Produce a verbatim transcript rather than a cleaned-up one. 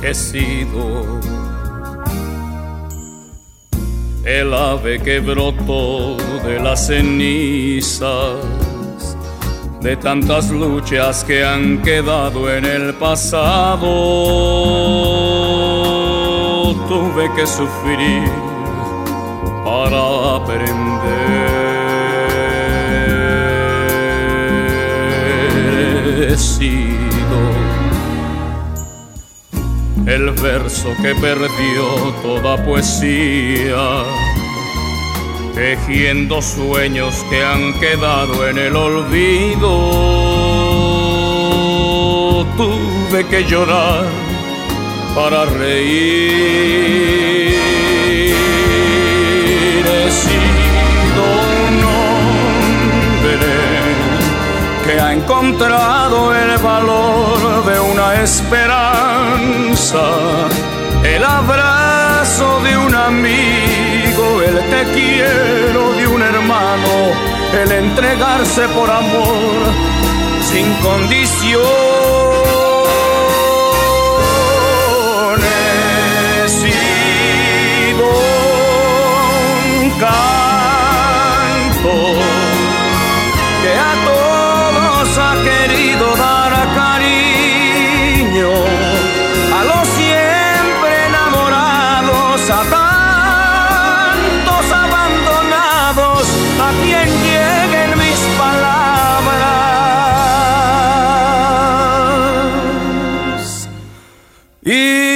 he sido el ave que brotó de las cenizas de tantas luchas que han quedado en el pasado. Tuve que sufrir para aprender. He sido el verso que perdió toda poesía, tejiendo sueños que han quedado en el olvido. Tuve que llorar para reír. He sido un hombre que ha encontrado el valor de una esperanza, el abrazo de un amigo, el te quiero de un hermano, el entregarse por amor sin condición. He sido un canto que a todos ha querido dar cariño, a los siempre enamorados, a tantos abandonados, a quien lleguen mis palabras. Y